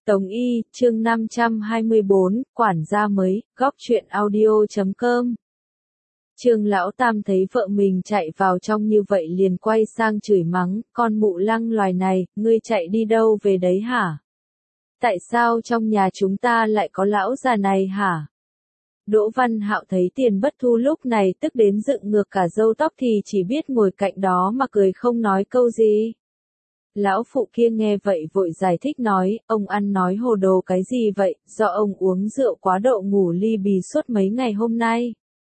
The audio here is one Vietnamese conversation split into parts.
Tống Y, chương 524, quản gia mới, góc truyện audio.com. Trương Lão Tam thấy vợ mình chạy vào trong như vậy liền quay sang chửi mắng, con mụ lăng loài này, ngươi chạy đi đâu về đấy hả? Tại sao trong nhà chúng ta lại có lão già này hả? Đỗ Văn Hạo thấy Tiền Bất Thu lúc này tức đến dựng ngược cả râu tóc thì chỉ biết ngồi cạnh đó mà cười không nói câu gì. Lão phụ kia nghe vậy vội giải thích nói, ông ăn nói hồ đồ cái gì vậy, do ông uống rượu quá độ ngủ ly bì suốt mấy ngày hôm nay.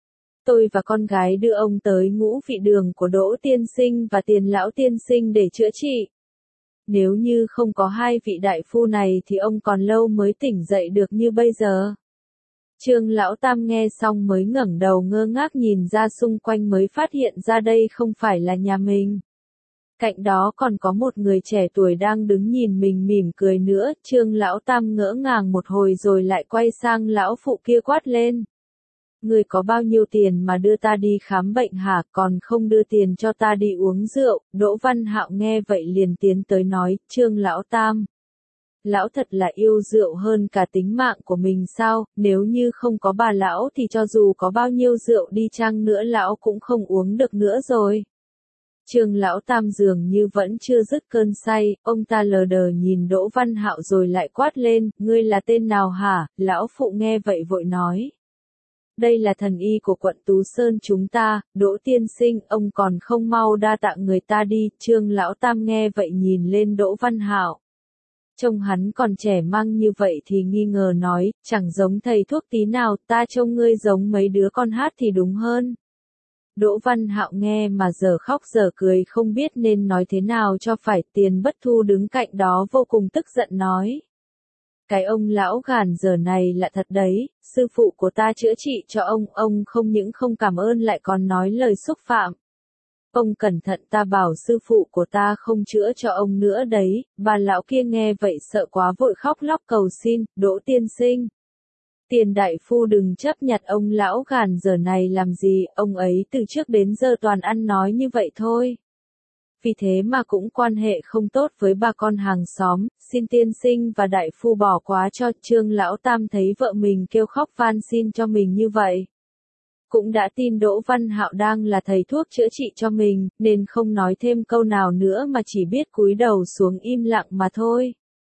Tôi và con gái đưa ông tới Ngũ Vị Đường của Đỗ tiên sinh và Tiền lão tiên sinh để chữa trị. Nếu như không có hai vị đại phu này thì ông còn lâu mới tỉnh dậy được như bây giờ. Trương Lão Tam nghe xong mới ngẩng đầu ngơ ngác nhìn ra xung quanh mới phát hiện ra đây không phải là nhà mình. Cạnh đó còn có một người trẻ tuổi đang đứng nhìn mình mỉm cười nữa, Trương Lão Tam ngỡ ngàng một hồi rồi lại quay sang lão phụ kia quát lên. Người có bao nhiêu tiền mà đưa ta đi khám bệnh hả, còn không đưa tiền cho ta đi uống rượu? Đỗ Văn Hạo nghe vậy liền tiến tới nói, Trương Lão Tam. Lão thật là yêu rượu hơn cả tính mạng của mình sao, nếu như không có bà lão thì cho dù có bao nhiêu rượu đi chăng nữa lão cũng không uống được nữa rồi. Trương Lão Tam dường như vẫn chưa dứt cơn say, ông ta lờ đờ nhìn Đỗ Văn Hạo rồi lại quát lên, ngươi là tên nào hả? Lão phụ nghe vậy vội nói. Đây là thần y của quận Tú Sơn chúng ta, Đỗ tiên sinh, ông còn không mau đa tạ người ta đi. Trương Lão Tam nghe vậy nhìn lên Đỗ Văn Hạo. Trông hắn còn trẻ măng như vậy thì nghi ngờ nói, chẳng giống thầy thuốc tí nào, ta trông ngươi giống mấy đứa con hát thì đúng hơn. Đỗ Văn Hạo nghe mà giờ khóc giờ cười không biết nên nói thế nào cho phải. Tiền Bất Thu đứng cạnh đó vô cùng tức giận nói. Cái ông lão gàn giờ này là thật đấy, sư phụ của ta chữa trị cho ông không những không cảm ơn lại còn nói lời xúc phạm. Ông cẩn thận ta bảo sư phụ của ta không chữa cho ông nữa đấy. Bà lão kia nghe vậy sợ quá vội khóc lóc cầu xin, Đỗ tiên sinh. Tiền đại phu đừng chấp nhặt ông lão gàn giờ này làm gì, ông ấy từ trước đến giờ toàn ăn nói như vậy thôi. Vì thế mà cũng quan hệ không tốt với bà con hàng xóm, xin tiên sinh và đại phu bỏ quá cho. Trương Lão Tam thấy vợ mình kêu khóc van xin cho mình như vậy. Cũng đã tin Đỗ Văn Hạo đang là thầy thuốc chữa trị cho mình, nên không nói thêm câu nào nữa mà chỉ biết cúi đầu xuống im lặng mà thôi.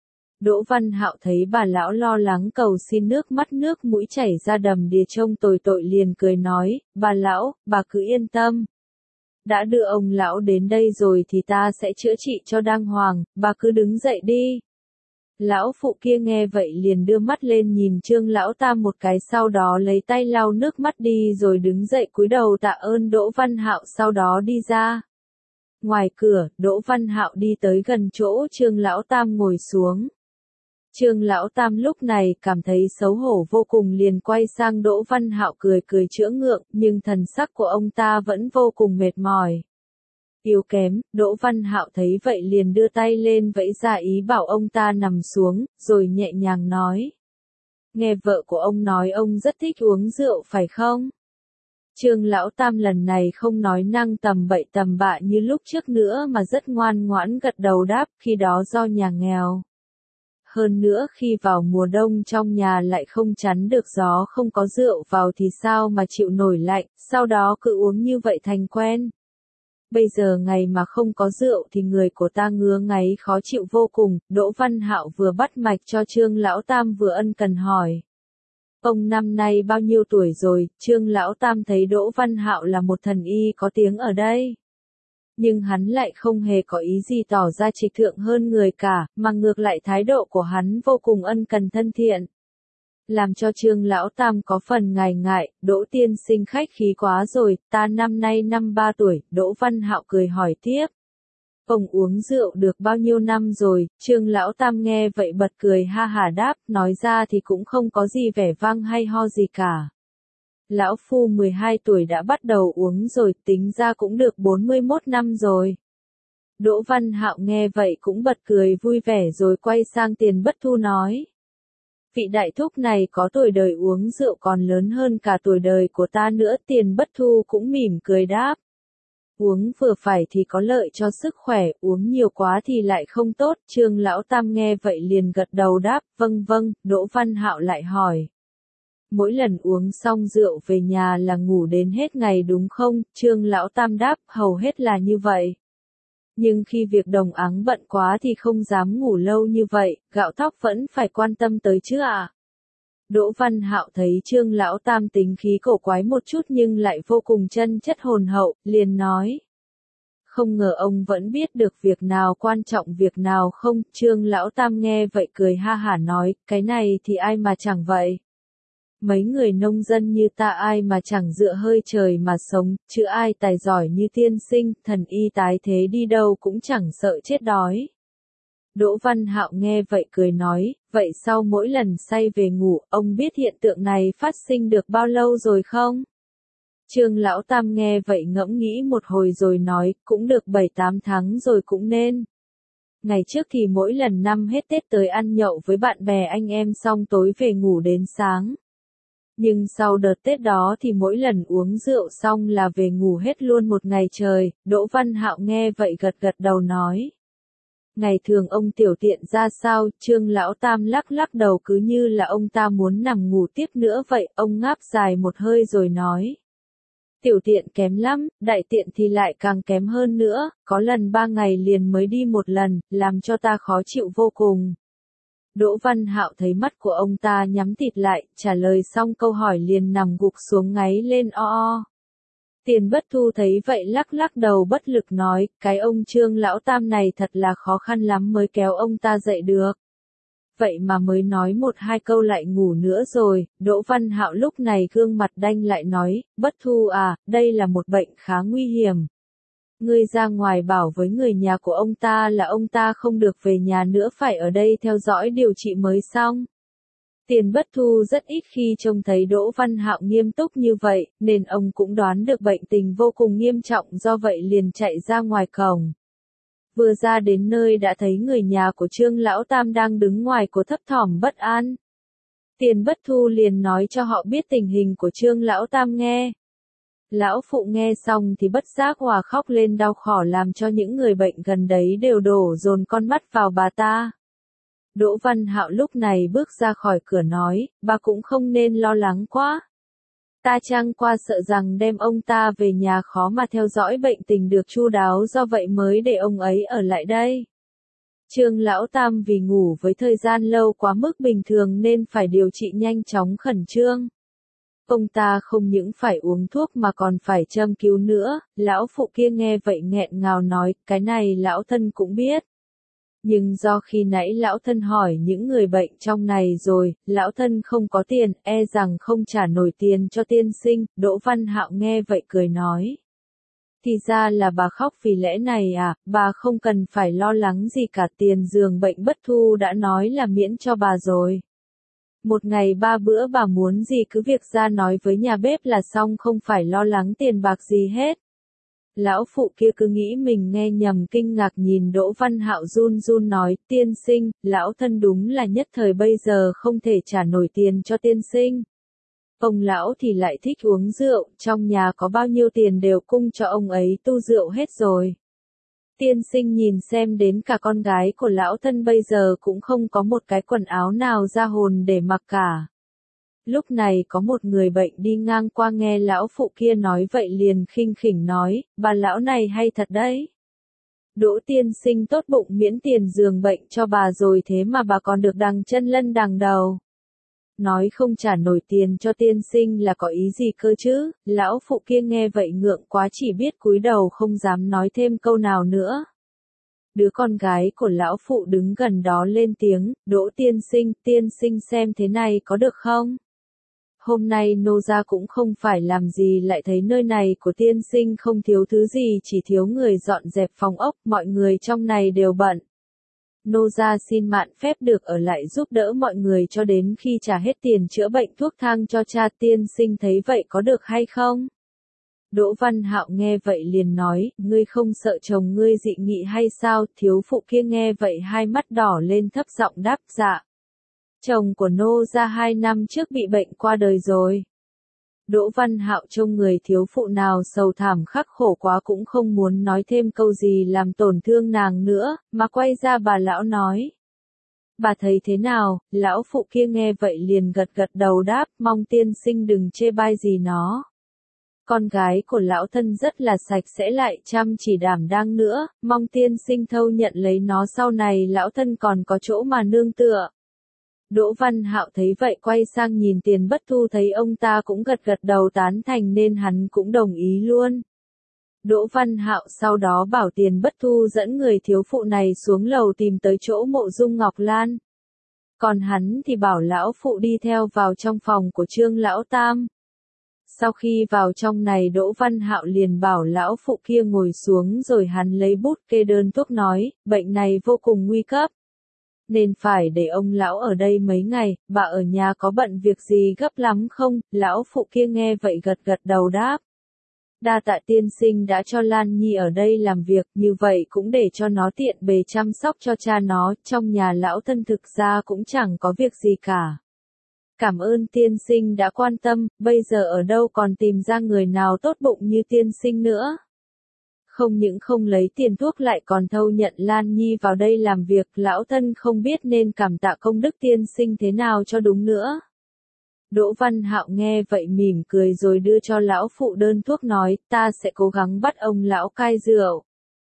Đỗ Văn Hạo thấy bà lão lo lắng cầu xin nước mắt nước mũi chảy ra đầm đìa trông tồi tội liền cười nói, bà lão, bà cứ yên tâm. Đã đưa ông lão đến đây rồi thì ta sẽ chữa trị cho đàng hoàng, bà cứ đứng dậy đi. Lão phụ kia nghe vậy liền đưa mắt lên nhìn Trương Lão Tam một cái sau đó lấy tay lau nước mắt đi rồi đứng dậy cúi đầu tạ ơn Đỗ Văn Hạo sau đó đi ra. Ngoài cửa, Đỗ Văn Hạo đi tới gần chỗ Trương Lão Tam ngồi xuống. Trương Lão Tam lúc này cảm thấy xấu hổ vô cùng liền quay sang Đỗ Văn Hạo cười cười chữa ngượng, nhưng thần sắc của ông ta vẫn vô cùng mệt mỏi. Yếu kém, Đỗ Văn Hạo thấy vậy liền đưa tay lên vẫy ra ý bảo ông ta nằm xuống, rồi nhẹ nhàng nói. Nghe vợ của ông nói ông rất thích uống rượu phải không? Trương Lão Tam lần này không nói năng tầm bậy tầm bạ như lúc trước nữa mà rất ngoan ngoãn gật đầu đáp, khi đó do nhà nghèo. Hơn nữa khi vào mùa đông trong nhà lại không chắn được gió không có rượu vào thì sao mà chịu nổi lạnh, sau đó cứ uống như vậy thành quen. Bây giờ ngày mà không có rượu thì người của ta ngứa ngáy khó chịu vô cùng. Đỗ Văn Hạo vừa bắt mạch cho Trương Lão Tam vừa ân cần hỏi. Ông năm nay bao nhiêu tuổi rồi? Trương Lão Tam thấy Đỗ Văn Hạo là một thần y có tiếng ở đây. Nhưng hắn lại không hề có ý gì tỏ ra trịch thượng hơn người cả, mà ngược lại thái độ của hắn vô cùng ân cần thân thiện. Làm cho Trương Lão Tam có phần ngại ngại, Đỗ tiên sinh khách khí quá rồi, ta năm nay 53 tuổi, Đỗ Văn Hạo cười hỏi tiếp. Ông uống rượu được bao nhiêu năm rồi? Trương Lão Tam nghe vậy bật cười ha hả đáp, nói ra thì cũng không có gì vẻ vang hay ho gì cả. Lão phu 12 tuổi đã bắt đầu uống rồi, tính ra cũng được 41 năm rồi. Đỗ Văn Hạo nghe vậy cũng bật cười vui vẻ rồi quay sang Tiền Bất Thu nói. Vị đại thúc này có tuổi đời uống rượu còn lớn hơn cả tuổi đời của ta nữa. Tiền Bất Thu cũng mỉm cười đáp. Uống vừa phải thì có lợi cho sức khỏe, uống nhiều quá thì lại không tốt. Trương Lão Tam nghe vậy liền gật đầu đáp, vâng vâng. Đỗ Văn Hạo lại hỏi. Mỗi lần uống xong rượu về nhà là ngủ đến hết ngày đúng không? Trương Lão Tam đáp, hầu hết là như vậy. Nhưng khi việc đồng áng bận quá thì không dám ngủ lâu như vậy, gạo thóc vẫn phải quan tâm tới chứ ạ. Đỗ Văn Hạo thấy Trương Lão Tam tính khí cổ quái một chút nhưng lại vô cùng chân chất hồn hậu, liền nói. Không ngờ ông vẫn biết được việc nào quan trọng việc nào không? Trương Lão Tam nghe vậy cười ha hả nói, cái này thì ai mà chẳng vậy. Mấy người nông dân như ta ai mà chẳng dựa hơi trời mà sống, chứ ai tài giỏi như tiên sinh, thần y tái thế đi đâu cũng chẳng sợ chết đói. Đỗ Văn Hạo nghe vậy cười nói, vậy sau mỗi lần say về ngủ, ông biết hiện tượng này phát sinh được bao lâu rồi không? Trương Lão Tam nghe vậy ngẫm nghĩ một hồi rồi nói, cũng được 7-8 tháng rồi cũng nên. Ngày trước thì mỗi lần năm hết Tết tới ăn nhậu với bạn bè anh em xong tối về ngủ đến sáng. Nhưng sau đợt Tết đó thì mỗi lần uống rượu xong là về ngủ hết luôn một ngày trời. Đỗ Văn Hạo nghe vậy gật gật đầu nói. Ngày thường ông tiểu tiện ra sao? Trương Lão Tam lắc lắc đầu cứ như là ông ta muốn nằm ngủ tiếp nữa vậy. Ông ngáp dài một hơi rồi nói. Tiểu tiện kém lắm, đại tiện thì lại càng kém hơn nữa, có lần 3 ngày liền mới đi một lần, làm cho ta khó chịu vô cùng. Đỗ Văn Hạo thấy mắt của ông ta nhắm tịt lại, trả lời xong câu hỏi liền nằm gục xuống ngáy lên o o. Tiền Bất Thu thấy vậy lắc lắc đầu bất lực nói, cái ông Trương Lão Tam này thật là khó khăn lắm mới kéo ông ta dậy được. Vậy mà mới nói 1-2 câu lại ngủ nữa rồi. Đỗ Văn Hạo lúc này gương mặt đanh lại nói, Bất Thu à, đây là một bệnh khá nguy hiểm. Ngươi ra ngoài bảo với người nhà của ông ta là ông ta không được về nhà nữa, phải ở đây theo dõi điều trị mới xong. Tiền Bất Thu rất ít khi trông thấy Đỗ Văn Hạo nghiêm túc như vậy, nên ông cũng đoán được bệnh tình vô cùng nghiêm trọng, do vậy liền chạy ra ngoài cổng. Vừa ra đến nơi đã thấy người nhà của Trương Lão Tam đang đứng ngoài của thấp thỏm bất an. Tiền Bất Thu liền nói cho họ biết tình hình của Trương Lão Tam nghe. Lão phụ nghe xong thì bất giác hòa khóc lên đau khổ, làm cho những người bệnh gần đấy đều đổ dồn con mắt vào bà ta. Đỗ Văn Hạo lúc này bước ra khỏi cửa nói, bà cũng không nên lo lắng quá. Ta chẳng qua sợ rằng đem ông ta về nhà khó mà theo dõi bệnh tình được chu đáo, do vậy mới để ông ấy ở lại đây. Trương Lão Tam vì ngủ với thời gian lâu quá mức bình thường nên phải điều trị nhanh chóng khẩn trương. Ông ta không những phải uống thuốc mà còn phải châm cứu nữa. Lão phụ kia nghe vậy nghẹn ngào nói, cái này lão thân cũng biết. Nhưng do khi nãy lão thân hỏi những người bệnh trong này rồi, lão thân không có tiền, e rằng không trả nổi tiền cho tiên sinh. Đỗ Văn Hạo nghe vậy cười nói. Thì ra là bà khóc vì lẽ này à, bà không cần phải lo lắng gì cả, tiền giường bệnh Bất Thu đã nói là miễn cho bà rồi. Một ngày 3 bữa bà muốn gì cứ việc ra nói với nhà bếp là xong, không phải lo lắng tiền bạc gì hết. Lão phụ kia cứ nghĩ mình nghe nhầm, kinh ngạc nhìn Đỗ Văn Hạo run run nói, tiên sinh, lão thân đúng là nhất thời bây giờ không thể trả nổi tiền cho tiên sinh. Ông lão thì lại thích uống rượu, trong nhà có bao nhiêu tiền đều cung cho ông ấy tu rượu hết rồi. Tiên sinh nhìn xem đến cả con gái của lão thân bây giờ cũng không có một cái quần áo nào ra hồn để mặc cả. Lúc này có một người bệnh đi ngang qua nghe lão phụ kia nói vậy liền khinh khỉnh nói, bà lão này hay thật đấy. Đỗ tiên sinh tốt bụng miễn tiền giường bệnh cho bà rồi thế mà bà còn được đằng chân lân đằng đầu. Nói không trả nổi tiền cho tiên sinh là có ý gì cơ chứ? Lão phụ kia nghe vậy ngượng quá chỉ biết cúi đầu không dám nói thêm câu nào nữa. Đứa con gái của lão phụ đứng gần đó lên tiếng, Đỗ tiên sinh xem thế này có được không? Hôm nay nô gia cũng không phải làm gì lại thấy nơi này của tiên sinh không thiếu thứ gì, chỉ thiếu người dọn dẹp phòng ốc, mọi người trong này đều bận. Nô gia xin mạn phép được ở lại giúp đỡ mọi người cho đến khi trả hết tiền chữa bệnh thuốc thang cho cha, tiên sinh thấy vậy có được hay không? Đỗ Văn Hạo nghe vậy liền nói, ngươi không sợ chồng ngươi dị nghị hay sao? Thiếu phụ kia nghe vậy hai mắt đỏ lên thấp giọng đáp, dạ. Chồng của nô gia 2 năm trước bị bệnh qua đời rồi. Đỗ Văn Hạo trông người thiếu phụ nào sầu thảm khắc khổ quá cũng không muốn nói thêm câu gì làm tổn thương nàng nữa, mà quay ra bà lão nói. Bà thấy thế nào? Lão phụ kia nghe vậy liền gật gật đầu đáp, mong tiên sinh đừng chê bai gì nó. Con gái của lão thân rất là sạch sẽ lại chăm chỉ đảm đang nữa, mong tiên sinh thâu nhận lấy nó sau này lão thân còn có chỗ mà nương tựa. Đỗ Văn Hạo thấy vậy quay sang nhìn Tiền Bất Thu thấy ông ta cũng gật gật đầu tán thành nên hắn cũng đồng ý luôn. Đỗ Văn Hạo sau đó bảo Tiền Bất Thu dẫn người thiếu phụ này xuống lầu tìm tới chỗ mộ Dung Ngọc Lan. Còn hắn thì bảo lão phụ đi theo vào trong phòng của Trương Lão Tam. Sau khi vào trong này Đỗ Văn Hạo liền bảo lão phụ kia ngồi xuống rồi hắn lấy bút kê đơn thuốc nói, bệnh này vô cùng nguy cấp. Nên phải để ông lão ở đây mấy ngày, bà ở nhà có bận việc gì gấp lắm không? Lão phụ kia nghe vậy gật gật đầu đáp. Đa tạ tiên sinh đã cho Lan Nhi ở đây làm việc, như vậy cũng để cho nó tiện bề chăm sóc cho cha nó, trong nhà lão thân thực ra cũng chẳng có việc gì cả. Cảm ơn tiên sinh đã quan tâm, bây giờ ở đâu còn tìm ra người nào tốt bụng như tiên sinh nữa. Không những không lấy tiền thuốc lại còn thâu nhận Lan Nhi vào đây làm việc, lão thân không biết nên cảm tạ công đức tiên sinh thế nào cho đúng nữa. Đỗ Văn Hạo nghe vậy mỉm cười rồi đưa cho lão phụ đơn thuốc nói, ta sẽ cố gắng bắt ông lão cai rượu.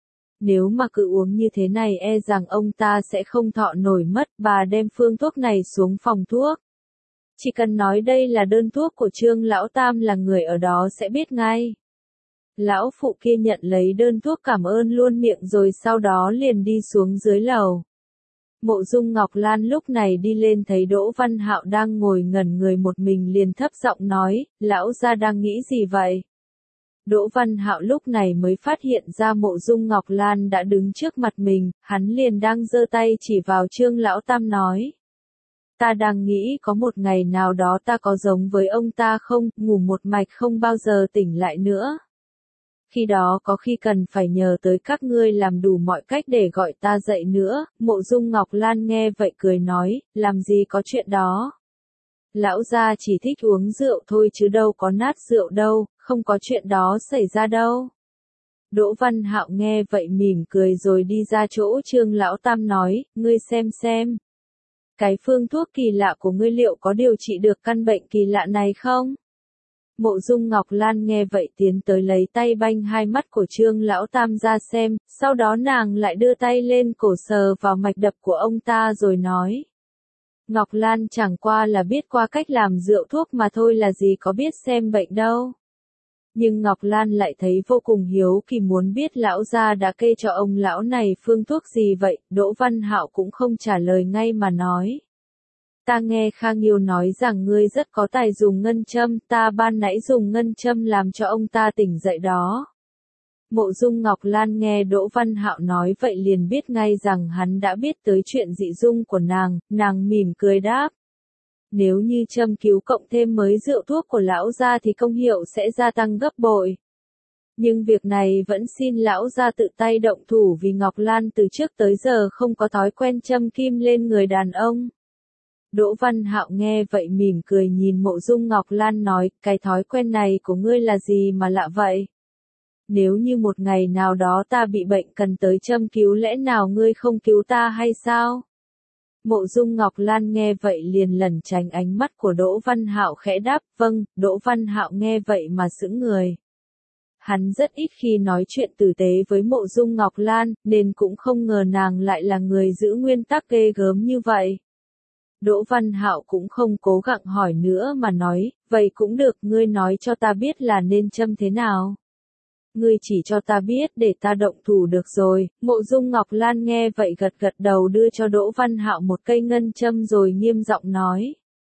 Nếu mà cứ uống như thế này e rằng ông ta sẽ không thọ nổi mất, bà đem phương thuốc này xuống phòng thuốc. Chỉ cần nói đây là đơn thuốc của Trương Lão Tam là người ở đó sẽ biết ngay. Lão phụ kia nhận lấy đơn thuốc cảm ơn luôn miệng rồi sau đó liền đi xuống dưới lầu. Mộ Dung Ngọc Lan lúc này đi lên thấy Đỗ Văn Hạo đang ngồi ngẩn người một mình liền thấp giọng nói, lão gia đang nghĩ gì vậy? Đỗ Văn Hạo lúc này mới phát hiện ra Mộ Dung Ngọc Lan đã đứng trước mặt mình, hắn liền đang giơ tay chỉ vào Trương Lão Tam nói. Ta đang nghĩ có một ngày nào đó ta có giống với ông ta không, ngủ một mạch không bao giờ tỉnh lại nữa. Khi đó có khi cần phải nhờ tới các ngươi làm đủ mọi cách để gọi ta dậy nữa, Mộ Dung Ngọc Lan nghe vậy cười nói, làm gì có chuyện đó. Lão gia chỉ thích uống rượu thôi chứ đâu có nát rượu đâu, không có chuyện đó xảy ra đâu. Đỗ Văn Hạo nghe vậy mỉm cười rồi đi ra chỗ Trương Lão Tam nói, ngươi xem. Cái phương thuốc kỳ lạ của ngươi liệu có điều trị được căn bệnh kỳ lạ này không? Mộ Dung Ngọc Lan nghe vậy tiến tới lấy tay banh hai mắt của Trương Lão Tam ra xem, sau đó nàng lại đưa tay lên cổ sờ vào mạch đập của ông ta rồi nói. Ngọc Lan chẳng qua là biết qua cách làm rượu thuốc mà thôi là gì có biết xem bệnh đâu. Nhưng Ngọc Lan lại thấy vô cùng hiếu kỳ muốn biết lão gia đã kê cho ông lão này phương thuốc gì vậy, Đỗ Văn Hạo cũng không trả lời ngay mà nói. Ta nghe Khang Yêu nói rằng ngươi rất có tài dùng ngân châm, ta ban nãy dùng ngân châm làm cho ông ta tỉnh dậy đó. Mộ Dung Ngọc Lan nghe Đỗ Văn Hạo nói vậy liền biết ngay rằng hắn đã biết tới chuyện dị dung của nàng mỉm cười đáp. Nếu như châm cứu cộng thêm mới rượu thuốc của lão gia thì công hiệu sẽ gia tăng gấp bội. Nhưng việc này vẫn xin lão gia tự tay động thủ vì Ngọc Lan từ trước tới giờ không có thói quen châm kim lên người đàn ông. Đỗ Văn Hạo nghe vậy mỉm cười nhìn Mộ Dung Ngọc Lan nói, cái thói quen này của ngươi là gì mà lạ vậy? Nếu như một ngày nào đó ta bị bệnh cần tới châm cứu lẽ nào ngươi không cứu ta hay sao? Mộ Dung Ngọc Lan nghe vậy liền lẩn tránh ánh mắt của Đỗ Văn Hạo khẽ đáp, vâng, Đỗ Văn Hạo nghe vậy mà sững người. Hắn rất ít khi nói chuyện tử tế với Mộ Dung Ngọc Lan, nên cũng không ngờ nàng lại là người giữ nguyên tắc ghê gớm như vậy. Đỗ Văn Hạo cũng không cố gắng hỏi nữa mà nói, vậy cũng được, ngươi nói cho ta biết là nên châm thế nào. Ngươi chỉ cho ta biết để ta động thủ được rồi, Mộ Dung Ngọc Lan nghe vậy gật gật đầu đưa cho Đỗ Văn Hạo một cây ngân châm rồi nghiêm giọng nói.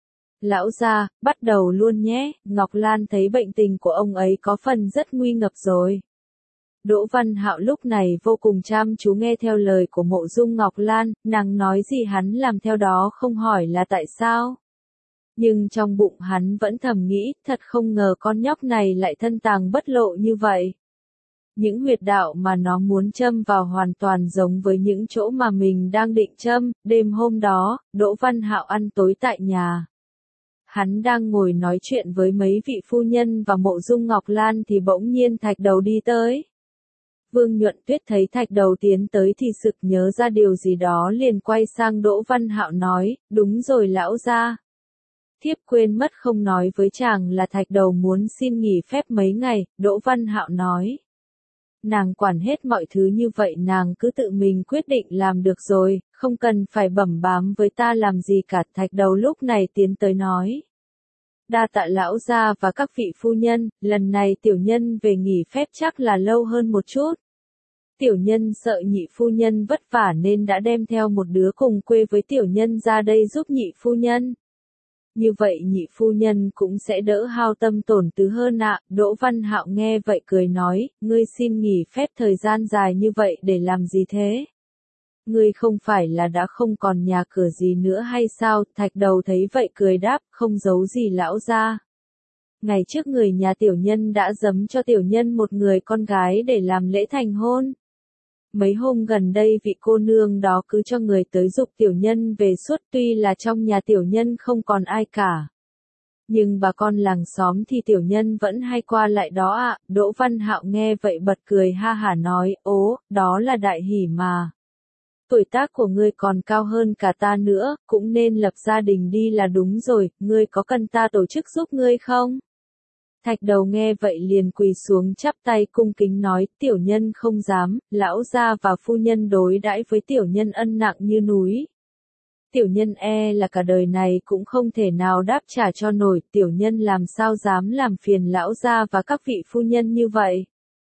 Lão gia, bắt đầu luôn nhé, Ngọc Lan thấy bệnh tình của ông ấy có phần rất nguy ngập rồi. Đỗ Văn Hạo lúc này vô cùng chăm chú nghe theo lời của Mộ Dung Ngọc Lan, nàng nói gì hắn làm theo đó không hỏi là tại sao. Nhưng trong bụng hắn vẫn thầm nghĩ, thật không ngờ con nhóc này lại thân tàng bất lộ như vậy. Những huyệt đạo mà nó muốn châm vào hoàn toàn giống với những chỗ mà mình đang định châm. Đêm hôm đó, Đỗ Văn Hạo ăn tối tại nhà. hắn đang ngồi nói chuyện với mấy vị phu nhân và Mộ Dung Ngọc Lan thì bỗng nhiên Thạch Đầu đi tới. Vương Nhuận Tuyết thấy Thạch Đầu tiến tới thì sực nhớ ra điều gì đó liền quay sang Đỗ Văn Hạo nói, đúng rồi lão gia. Thiếp quên mất không nói với chàng là Thạch Đầu muốn xin nghỉ phép mấy ngày, Đỗ Văn Hạo nói. Nàng quản hết mọi thứ như vậy nàng cứ tự mình quyết định làm được rồi, không cần phải bẩm bám với ta làm gì cả. Thạch Đầu lúc này tiến tới nói. Đa tạ lão gia và các vị phu nhân, lần này tiểu nhân về nghỉ phép chắc là lâu hơn một chút. Tiểu nhân sợ nhị phu nhân vất vả nên đã đem theo một đứa cùng quê với tiểu nhân ra đây giúp nhị phu nhân. Như vậy nhị phu nhân cũng sẽ đỡ hao tâm tổn tứ hơn ạ. Đỗ Văn Hạo nghe vậy cười nói, ngươi xin nghỉ phép thời gian dài như vậy để làm gì thế? Ngươi không phải là đã không còn nhà cửa gì nữa hay sao? Thạch Đầu thấy vậy cười đáp, không giấu gì lão gia. Ngày trước người nhà tiểu nhân đã giấm cho tiểu nhân một người con gái để làm lễ thành hôn. Mấy hôm gần đây vị cô nương đó cứ cho người tới giục tiểu nhân về suốt, tuy là trong nhà tiểu nhân không còn ai cả. Nhưng bà con làng xóm thì tiểu nhân vẫn hay qua lại đó ạ. Đỗ Văn Hạo nghe vậy bật cười ha hả nói, ố, đó là đại hỉ mà. Tuổi tác của ngươi còn cao hơn cả ta nữa, cũng nên lập gia đình đi là đúng rồi, ngươi có cần ta tổ chức giúp ngươi không? Thạch Đầu nghe vậy liền quỳ xuống chắp tay cung kính nói, tiểu nhân không dám, lão gia và phu nhân đối đãi với tiểu nhân ân nặng như núi. Tiểu nhân e là cả đời này cũng không thể nào đáp trả cho nổi, tiểu nhân làm sao dám làm phiền lão gia và các vị phu nhân như vậy.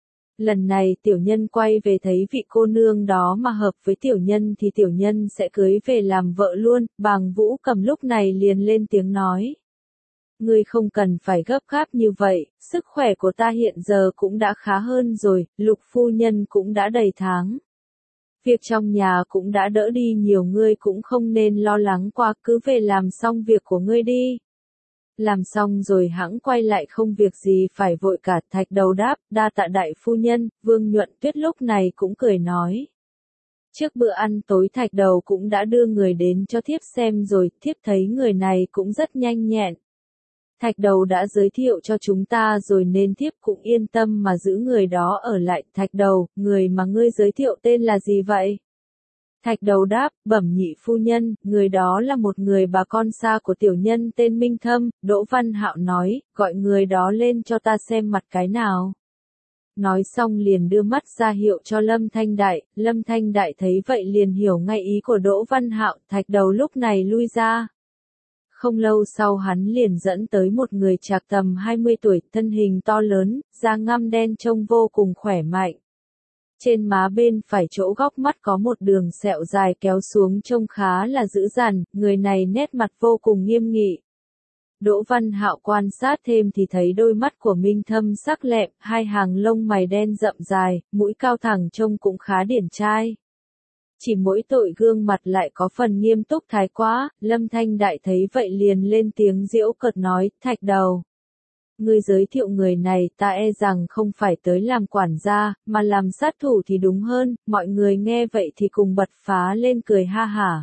Lần này tiểu nhân quay về thấy vị cô nương đó mà hợp với tiểu nhân thì tiểu nhân sẽ cưới về làm vợ luôn. Bàng Vũ Cầm lúc này liền lên tiếng nói. Ngươi không cần phải gấp gáp như vậy, sức khỏe của ta hiện giờ cũng đã khá hơn rồi, Lục phu nhân cũng đã đầy tháng. Việc trong nhà cũng đã đỡ đi nhiều, ngươi cũng không nên lo lắng quá, cứ về làm xong việc của ngươi đi. Làm xong rồi hẵng quay lại, không việc gì phải vội cả. Thạch Đầu đáp, đa tạ đại phu nhân. Vương Nhuận Tuyết lúc này cũng cười nói. Trước bữa ăn tối Thạch Đầu cũng đã đưa người đến cho thiếp xem rồi, thiếp thấy người này cũng rất nhanh nhẹn. Thạch Đầu đã giới thiệu cho chúng ta rồi nên thiếp cũng yên tâm mà giữ người đó ở lại. Thạch Đầu, người mà ngươi giới thiệu tên là gì vậy? Thạch Đầu đáp, bẩm nhị phu nhân, người đó là một người bà con xa của tiểu nhân tên Minh Thâm. Đỗ Văn Hạo nói, gọi người đó lên cho ta xem mặt cái nào. Nói xong liền đưa mắt ra hiệu cho Lâm Thanh Đại. Lâm Thanh Đại thấy vậy liền hiểu ngay ý của Đỗ Văn Hạo. Thạch Đầu lúc này lui ra. Không lâu sau hắn liền dẫn tới một người trạc tầm 20 tuổi, thân hình to lớn, da ngăm đen trông vô cùng khỏe mạnh. Trên má bên phải chỗ góc mắt có một đường sẹo dài kéo xuống trông khá là dữ dằn, người này nét mặt vô cùng nghiêm nghị. Đỗ Văn Hạo quan sát thêm thì thấy đôi mắt của Minh Thâm sắc lẹm, hai hàng lông mày đen rậm dài, mũi cao thẳng trông cũng khá điển trai. Chỉ mỗi tội gương mặt lại có phần nghiêm túc thái quá. Lâm Thanh Đại thấy vậy liền lên tiếng giễu cợt nói, Thạch Đầu. Ngươi giới thiệu người này ta e rằng không phải tới làm quản gia, mà làm sát thủ thì đúng hơn. Mọi người nghe vậy thì cùng bật phá lên cười ha hả.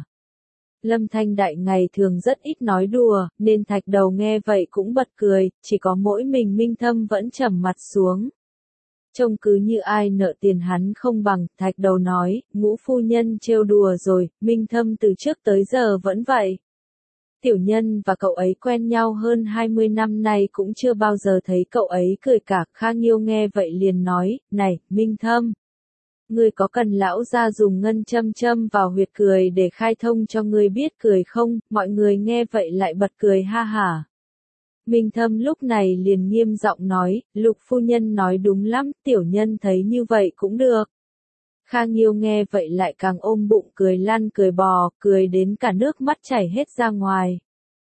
Lâm Thanh Đại ngày thường rất ít nói đùa, nên Thạch Đầu nghe vậy cũng bật cười, chỉ có mỗi mình Minh Thâm vẫn trầm mặt xuống. Trông cứ như ai nợ tiền hắn không bằng. Thạch Đầu nói, Ngũ phu nhân trêu đùa rồi, Minh Thâm từ trước tới giờ vẫn vậy. Tiểu nhân và cậu ấy quen nhau hơn 20 năm nay cũng chưa bao giờ thấy cậu ấy cười cả. Kha Nghiêu nghe vậy liền nói, này, Minh Thâm. Ngươi có cần lão gia dùng ngân châm châm vào huyệt cười để khai thông cho ngươi biết cười không? Mọi người nghe vậy lại bật cười ha hả. Minh Thâm lúc này liền nghiêm giọng nói, Lục phu nhân nói đúng lắm, tiểu nhân thấy như vậy cũng được. Kha Nghiêu nghe vậy lại càng ôm bụng cười lăn cười bò, cười đến cả nước mắt chảy hết ra ngoài.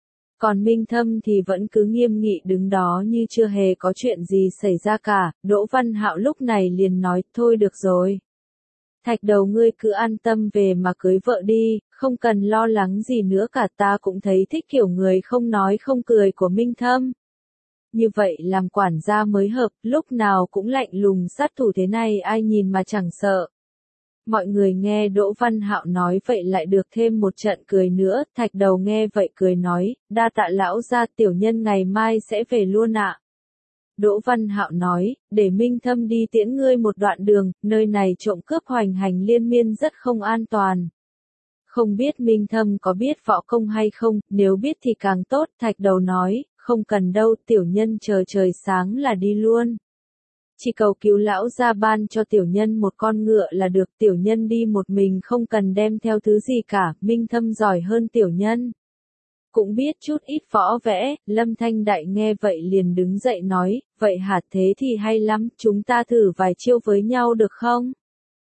Còn Minh Thâm thì vẫn cứ nghiêm nghị đứng đó như chưa hề có chuyện gì xảy ra cả. Đỗ Văn Hạo lúc này liền nói, thôi được rồi. Thạch Đầu ngươi cứ an tâm về mà cưới vợ đi, không cần lo lắng gì nữa cả, ta cũng thấy thích kiểu người không nói không cười của Minh Thâm. Như vậy làm quản gia mới hợp, lúc nào cũng lạnh lùng sát thủ thế này ai nhìn mà chẳng sợ. Mọi người nghe Đỗ Văn Hạo nói vậy lại được thêm một trận cười nữa, Thạch Đầu nghe vậy cười nói, đa tạ lão gia, tiểu nhân ngày mai sẽ về luôn ạ. Đỗ Văn Hạo nói, để Minh Thâm đi tiễn ngươi một đoạn đường, nơi này trộm cướp hoành hành liên miên rất không an toàn. Không biết Minh Thâm có biết võ công hay không, nếu biết thì càng tốt, Thạch Đầu nói, không cần đâu, tiểu nhân chờ trời sáng là đi luôn. Chỉ cầu cứu lão gia ban cho tiểu nhân một con ngựa là được, tiểu nhân đi một mình không cần đem theo thứ gì cả, Minh Thâm giỏi hơn tiểu nhân. Cũng biết chút ít võ vẽ, Lâm Thanh Đại nghe vậy liền đứng dậy nói, vậy hả, thế thì hay lắm, chúng ta thử vài chiêu với nhau được không?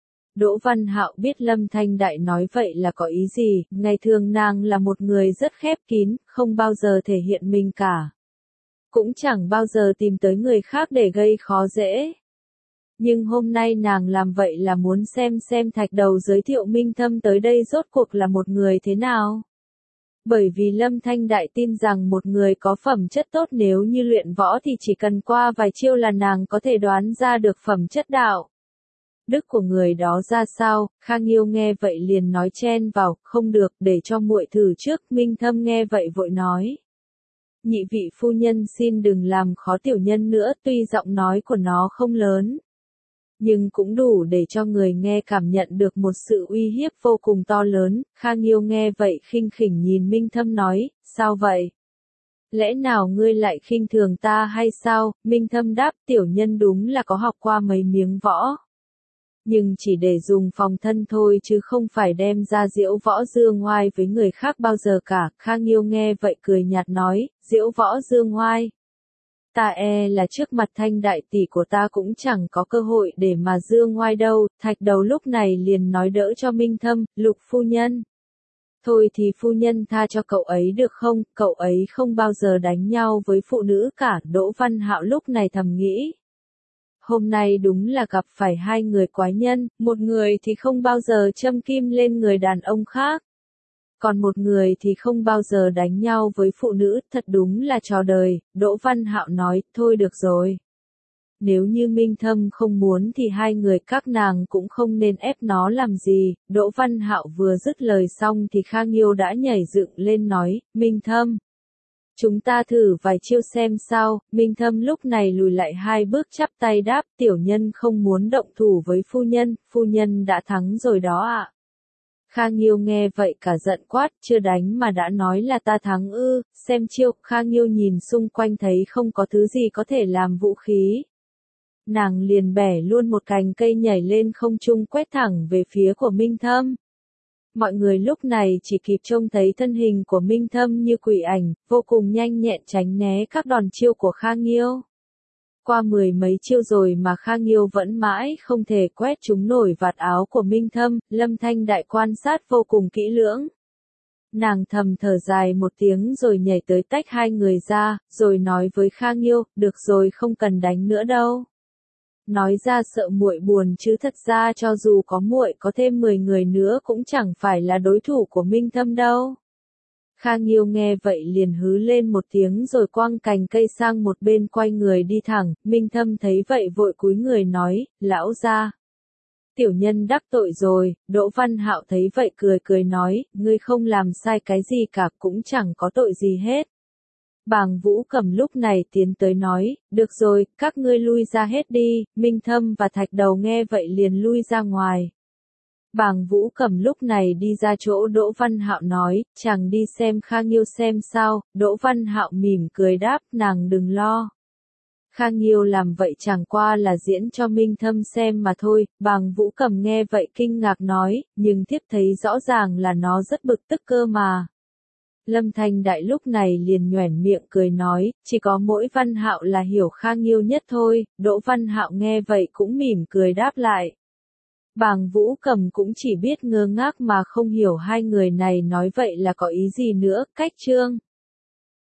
Đỗ Văn Hạo biết Lâm Thanh Đại nói vậy là có ý gì, ngày thường nàng là một người rất khép kín, không bao giờ thể hiện mình cả. Cũng chẳng bao giờ tìm tới người khác để gây khó dễ. Nhưng hôm nay nàng làm vậy là muốn xem Thạch Đầu giới thiệu Minh Thâm tới đây rốt cuộc là một người thế nào. Bởi vì Lâm Thanh Đại tin rằng một người có phẩm chất tốt nếu như luyện võ thì chỉ cần qua vài chiêu là nàng có thể đoán ra được phẩm chất đạo. Đức của người đó ra sao, Khang Nghiêu nghe vậy liền nói chen vào, không được, để cho muội thử trước, Minh Thâm nghe vậy vội nói. Nhị vị phu nhân xin đừng làm khó tiểu nhân nữa, tuy giọng nói của nó không lớn. Nhưng cũng đủ để cho người nghe cảm nhận được một sự uy hiếp vô cùng to lớn, Khang Nghiêu nghe vậy khinh khỉnh nhìn Minh Thâm nói, sao vậy? Lẽ nào ngươi lại khinh thường ta hay sao? Minh Thâm đáp, tiểu nhân đúng là có học qua mấy miếng võ. Nhưng chỉ để dùng phòng thân thôi chứ không phải đem ra diễu võ dương ngoai với người khác bao giờ cả. Khang Nghiêu nghe vậy cười nhạt nói, diễu võ dương ngoai. Ta là trước mặt Thanh đại tỷ của ta cũng chẳng có cơ hội để mà dương ngoai đâu. Thạch Đầu lúc này liền nói đỡ cho Minh Thâm, Lục phu nhân. Thôi thì phu nhân tha cho cậu ấy được không, cậu ấy không bao giờ đánh nhau với phụ nữ cả. Đỗ Văn Hạo lúc này thầm nghĩ. Hôm nay đúng là gặp phải hai người quái nhân, một người thì không bao giờ châm kim lên người đàn ông khác. Còn một người thì không bao giờ đánh nhau với phụ nữ, thật đúng là trò đời. Đỗ Văn Hạo nói, thôi được rồi. Nếu như Minh Thâm không muốn thì hai người các nàng cũng không nên ép nó làm gì. Đỗ Văn Hạo vừa dứt lời xong thì Khang Nghiêu đã nhảy dựng lên nói, Minh Thâm. Chúng ta thử vài chiêu xem sao. Minh Thâm lúc này lùi lại hai bước chắp tay đáp, tiểu nhân không muốn động thủ với phu nhân đã thắng rồi đó ạ. Khang Nghiêu nghe vậy cả giận quát, chưa đánh mà đã nói là ta thắng ư, xem chiêu. Khang Nghiêu nhìn xung quanh thấy không có thứ gì có thể làm vũ khí. Nàng liền bẻ luôn một cành cây nhảy lên không trung quét thẳng về phía của Minh Thâm. Mọi người lúc này chỉ kịp trông thấy thân hình của Minh Thâm như quỷ ảnh, vô cùng nhanh nhẹn tránh né các đòn chiêu của Khang Nghiêu. Qua mười mấy chiêu rồi mà Khang Nghiêu vẫn mãi không thể quét trúng nổi vạt áo của Minh Thâm, Lâm Thanh Đại quan sát vô cùng kỹ lưỡng. Nàng thầm thở dài một tiếng rồi nhảy tới tách hai người ra, rồi nói với Khang Nghiêu, được rồi không cần đánh nữa đâu. Nói ra sợ muội buồn chứ thật ra cho dù có muội có thêm 10 người nữa cũng chẳng phải là đối thủ của Minh Thâm đâu. Khang Nghiêu nghe vậy liền hứ lên một tiếng rồi quăng cành cây sang một bên quay người đi thẳng. Minh Thâm thấy vậy vội cúi người nói, lão gia. Tiểu nhân đắc tội rồi. Đỗ Văn Hạo thấy vậy cười nói, ngươi không làm sai cái gì cả, cũng chẳng có tội gì hết. Bàng Vũ Cầm lúc này tiến tới nói, được rồi, các ngươi lui ra hết đi. Minh Thâm và Thạch Đầu nghe vậy liền lui ra ngoài. Bàng Vũ Cầm lúc này đi ra chỗ Đỗ Văn Hạo nói, chàng đi xem Khang Nghiêu xem sao. Đỗ Văn Hạo mỉm cười đáp, nàng đừng lo. Khang Nghiêu làm vậy chẳng qua là diễn cho Minh Thâm xem mà thôi. Bàng Vũ Cầm nghe vậy kinh ngạc nói, nhưng thiếp thấy rõ ràng là nó rất bực tức cơ mà. Lâm Thanh Đại lúc này liền nhoẻn miệng cười nói, chỉ có mỗi Văn Hạo là hiểu Khang Nghiêu nhất thôi. Đỗ Văn Hạo nghe vậy cũng mỉm cười đáp lại. Bàng Vũ Cầm cũng chỉ biết ngơ ngác mà không hiểu hai người này nói vậy là có ý gì nữa. Cách chương